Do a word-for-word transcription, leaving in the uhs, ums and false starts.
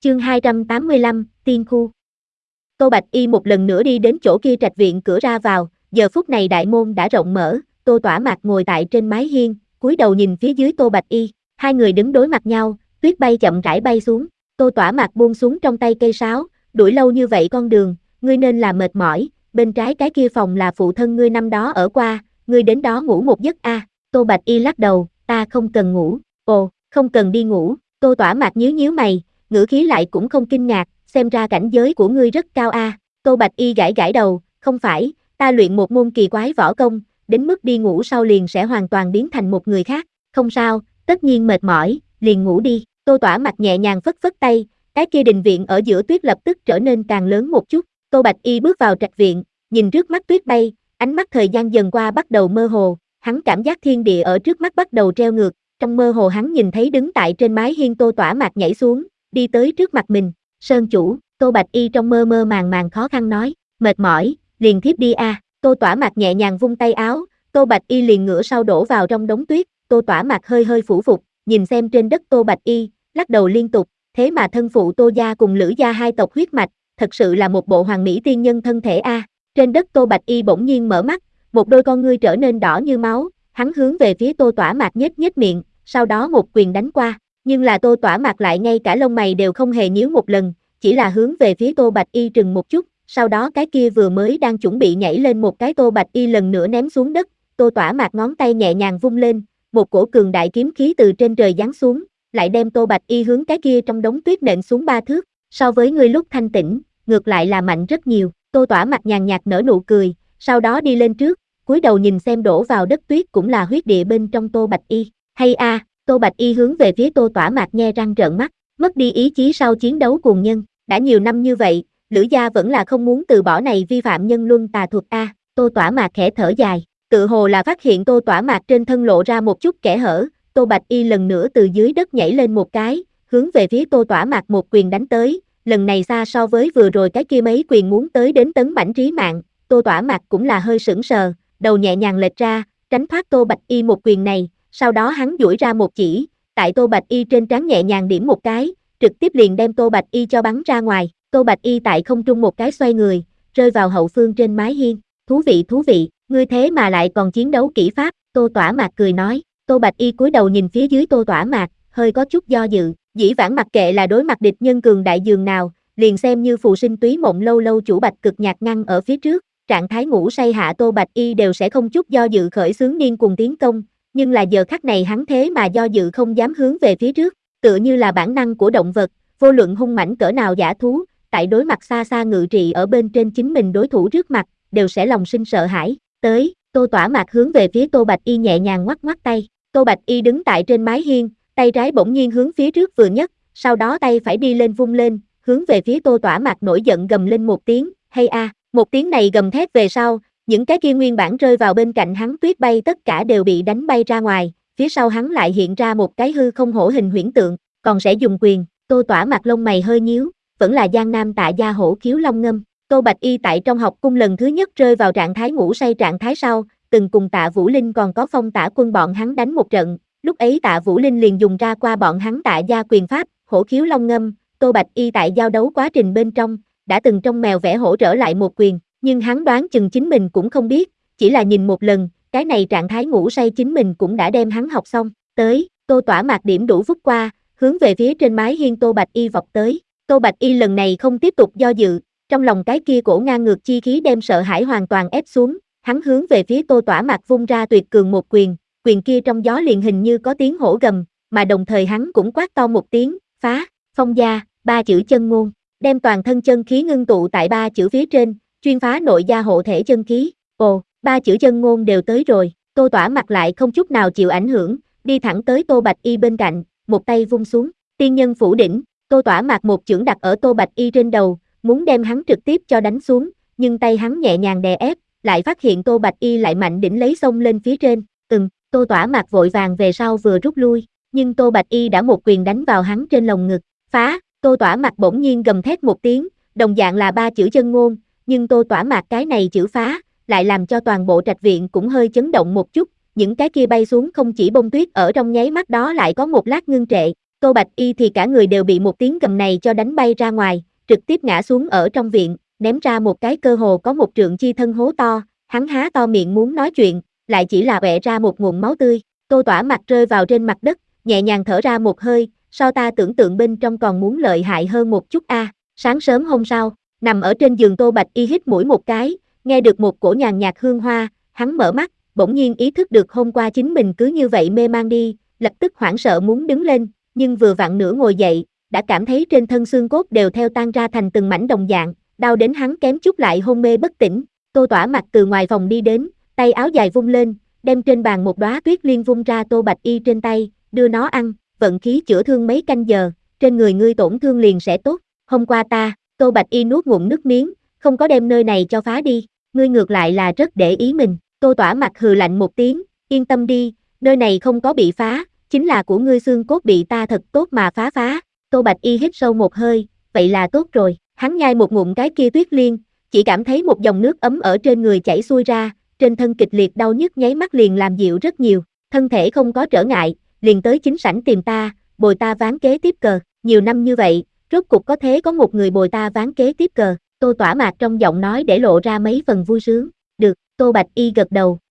Chương hai trăm tám mươi lăm, Tiên khu. Tô Bạch Y một lần nữa đi đến chỗ kia trạch viện cửa ra vào, giờ phút này đại môn đã rộng mở, Tô Tỏa Mạc ngồi tại trên mái hiên, cúi đầu nhìn phía dưới Tô Bạch Y, hai người đứng đối mặt nhau, tuyết bay chậm rãi bay xuống, Tô Tỏa Mạc buông xuống trong tay cây sáo, đuổi lâu như vậy con đường, ngươi nên là mệt mỏi, bên trái cái kia phòng là phụ thân ngươi năm đó ở qua, ngươi đến đó ngủ một giấc a. À. Tô Bạch Y lắc đầu, ta không cần ngủ, ồ, không cần đi ngủ, Tô Tỏa Mạc nhíu nhíu mày, ngữ khí lại cũng không kinh ngạc, xem ra cảnh giới của ngươi rất cao a. À. Tô Bạch Y gãi gãi đầu, không phải, ta luyện một môn kỳ quái võ công, đến mức đi ngủ sau liền sẽ hoàn toàn biến thành một người khác, không sao, tất nhiên mệt mỏi, liền ngủ đi. Tô Tỏa Mạc nhẹ nhàng phất phất tay, cái kia đình viện ở giữa tuyết lập tức trở nên càng lớn một chút. Tô Bạch Y bước vào trạch viện, nhìn trước mắt tuyết bay, ánh mắt thời gian dần qua bắt đầu mơ hồ, hắn cảm giác thiên địa ở trước mắt bắt đầu treo ngược, trong mơ hồ hắn nhìn thấy đứng tại trên mái hiên Tô Tỏa Mạc nhảy xuống, đi tới trước mặt mình, Sơn chủ, Tô Bạch Y trong mơ mơ màng màng khó khăn nói, mệt mỏi, liền thiếp đi a. À. Tô Tỏa Mạc nhẹ nhàng vung tay áo, Tô Bạch Y liền ngửa sau đổ vào trong đống tuyết, Tô Tỏa Mạc hơi hơi phủ phục, nhìn xem trên đất Tô Bạch Y, lắc đầu liên tục, thế mà thân phụ Tô gia cùng Lữ gia hai tộc huyết mạch, thật sự là một bộ hoàn mỹ tiên nhân thân thể a. À. Trên đất Tô Bạch Y bỗng nhiên mở mắt, một đôi con ngươi trở nên đỏ như máu, hắn hướng về phía Tô Tỏa Mạc nhếch nhếch miệng, sau đó một quyền đánh qua, nhưng là Tô Tỏa Mạc lại ngay cả lông mày đều không hề nhíu một lần, chỉ là hướng về phía Tô Bạch Y trừng một chút, sau đó cái kia vừa mới đang chuẩn bị nhảy lên một cái Tô Bạch Y lần nữa ném xuống đất, Tô Tỏa Mạc ngón tay nhẹ nhàng vung lên, một cổ cường đại kiếm khí từ trên trời giáng xuống, lại đem Tô Bạch Y hướng cái kia trong đống tuyết nện xuống ba thước, so với ngươi lúc thanh tĩnh, ngược lại là mạnh rất nhiều. Tô Tỏa Mạc nhàn nhạt nở nụ cười, sau đó đi lên trước, cúi đầu nhìn xem đổ vào đất tuyết cũng là huyết địa bên trong Tô Bạch Y. Hay a, à, Tô Bạch Y hướng về phía Tô Tỏa Mạc nhe răng trợn mắt, mất đi ý chí sau chiến đấu cuồng nhân, đã nhiều năm như vậy, Lữ gia vẫn là không muốn từ bỏ này vi phạm nhân luân tà thuật a. À. Tô Tỏa Mạc khẽ thở dài, tự hồ là phát hiện Tô Tỏa Mạc trên thân lộ ra một chút kẽ hở, Tô Bạch Y lần nữa từ dưới đất nhảy lên một cái, hướng về phía Tô Tỏa Mạc một quyền đánh tới, lần này xa so với vừa rồi cái kia mấy quyền muốn tới đến tấn mãnh trí mạng, Tô Tỏa Mạc cũng là hơi sững sờ, đầu nhẹ nhàng lệch ra, tránh thoát Tô Bạch Y một quyền này, sau đó hắn duỗi ra một chỉ, tại Tô Bạch Y trên trán nhẹ nhàng điểm một cái, trực tiếp liền đem Tô Bạch Y cho bắn ra ngoài, Tô Bạch Y tại không trung một cái xoay người, rơi vào hậu phương trên mái hiên, thú vị thú vị, ngươi thế mà lại còn chiến đấu kỹ pháp, Tô Tỏa Mạc cười nói, Tô Bạch Y cúi đầu nhìn phía dưới Tô Tỏa Mạc, hơi có chút do dự, dĩ vãng mặc kệ là đối mặt địch nhân cường đại dường nào, liền xem như phù sinh túy mộng lâu lâu chủ Bạch Cực Nhạc ngăn ở phía trước, trạng thái ngủ say hạ Tô Bạch Y đều sẽ không chút do dự khởi xướng điên cuồng tiến công, nhưng là giờ khắc này hắn thế mà do dự không dám hướng về phía trước, tựa như là bản năng của động vật, vô luận hung mãnh cỡ nào dã thú, tại đối mặt xa xa ngự trị ở bên trên chính mình đối thủ trước mặt, đều sẽ lòng sinh sợ hãi. Tới, Tô Tỏa Mạc hướng về phía Tô Bạch Y nhẹ nhàng ngoắc ngoắc tay, Tô Bạch Y đứng tại trên mái hiên, tay trái bỗng nhiên hướng phía trước vừa nhấc, sau đó tay phải đi lên vung lên, hướng về phía Tô Tỏa Mạc nổi giận gầm lên một tiếng, hay a, à. Một tiếng này gầm thét về sau, những cái kia nguyên bản rơi vào bên cạnh hắn tuyết bay tất cả đều bị đánh bay ra ngoài, phía sau hắn lại hiện ra một cái hư không hổ hình huyễn tượng, còn sẽ dùng quyền, Tô Tỏa Mạc lông mày hơi nhíu, vẫn là Giang Nam Tạ gia hổ khiếu long ngâm. Tô Bạch Y tại trong học cung lần thứ nhất rơi vào trạng thái ngủ say trạng thái sau, từng cùng Tạ Vũ Linh còn có Phong Tả Quân bọn hắn đánh một trận, lúc ấy Tạ Vũ Linh liền dùng ra qua bọn hắn Tạ gia quyền pháp, hổ khiếu long ngâm, Tô Bạch Y tại giao đấu quá trình bên trong, đã từng trong mèo vẽ hổ trở lại một quyền, nhưng hắn đoán chừng chính mình cũng không biết, chỉ là nhìn một lần, cái này trạng thái ngủ say chính mình cũng đã đem hắn học xong, tới, Tô Tỏa Mạc điểm đủ phút qua, hướng về phía trên mái hiên Tô Bạch Y vọt tới, Tô Bạch Y lần này không tiếp tục do dự, trong lòng cái kia cổ ngang ngược chi khí đem sợ hãi hoàn toàn ép xuống, hắn hướng về phía Tô Tỏa Mạc vung ra tuyệt cường một quyền, quyền kia trong gió liền hình như có tiếng hổ gầm, mà đồng thời hắn cũng quát to một tiếng, phá, phong gia, ba chữ chân ngôn, đem toàn thân chân khí ngưng tụ tại ba chữ phía trên, chuyên phá nội gia hộ thể chân khí, ồ, ba chữ chân ngôn đều tới rồi, Tô Tỏa Mạc lại không chút nào chịu ảnh hưởng, đi thẳng tới Tô Bạch Y bên cạnh, một tay vung xuống, tiên nhân phủ đỉnh, Tô Tỏa Mạc một chưởng đặt ở Tô Bạch Y trên đầu, muốn đem hắn trực tiếp cho đánh xuống, nhưng tay hắn nhẹ nhàng đè ép, lại phát hiện Tô Bạch Y lại mạnh đỉnh lấy xông lên phía trên, ừm, Tô Tỏa Mạc vội vàng về sau vừa rút lui, nhưng Tô Bạch Y đã một quyền đánh vào hắn trên lồng ngực, phá, Tô Tỏa Mạc bỗng nhiên gầm thét một tiếng, đồng dạng là ba chữ chân ngôn, nhưng Tô Tỏa Mạc cái này chữ phá, lại làm cho toàn bộ trạch viện cũng hơi chấn động một chút, những cái kia bay xuống không chỉ bông tuyết ở trong nháy mắt đó lại có một lát ngưng trệ, Tô Bạch Y thì cả người đều bị một tiếng gầm này cho đánh bay ra ngoài, trực tiếp ngã xuống ở trong viện, ném ra một cái cơ hồ có một trượng chi thân hố to, hắn há to miệng muốn nói chuyện, lại chỉ là bẹ ra một nguồn máu tươi. Tô Tỏa mặt rơi vào trên mặt đất, nhẹ nhàng thở ra một hơi, so ta tưởng tượng bên trong còn muốn lợi hại hơn một chút a. À. Sáng sớm hôm sau, nằm ở trên giường Tô Bạch Y hít mũi một cái, nghe được một cổ nhàn nhạt hương hoa, hắn mở mắt, bỗng nhiên ý thức được hôm qua chính mình cứ như vậy mê man đi, lập tức hoảng sợ muốn đứng lên, nhưng vừa vặn nửa ngồi dậy, đã cảm thấy trên thân xương cốt đều theo tan ra thành từng mảnh đồng dạng, đau đến hắn kém chút lại hôn mê bất tỉnh. Tô Tỏa mặt từ ngoài phòng đi đến, tay áo dài vung lên, đem trên bàn một đóa tuyết liên vung ra Tô Bạch Y trên tay, đưa nó ăn, vận khí chữa thương mấy canh giờ, trên người ngươi tổn thương liền sẽ tốt. Hôm qua ta, Tô Bạch Y nuốt ngụm nước miếng, không có đem nơi này cho phá đi, ngươi ngược lại là rất để ý mình. Tô Tỏa mặt hừ lạnh một tiếng, yên tâm đi, nơi này không có bị phá, chính là của ngươi xương cốt bị ta thật tốt mà phá phá. Tô Bạch Y hít sâu một hơi, vậy là tốt rồi, hắn nhai một ngụm cái kia tuyết liên, chỉ cảm thấy một dòng nước ấm ở trên người chảy xuôi ra, trên thân kịch liệt đau nhức nháy mắt liền làm dịu rất nhiều, thân thể không có trở ngại, liền tới chính sảnh tìm ta, bồi ta ván kế tiếp cờ, nhiều năm như vậy, rốt cục có thế có một người bồi ta ván kế tiếp cờ. Tô Tỏa mạc trong giọng nói để lộ ra mấy phần vui sướng. Được, Tô Bạch Y gật đầu,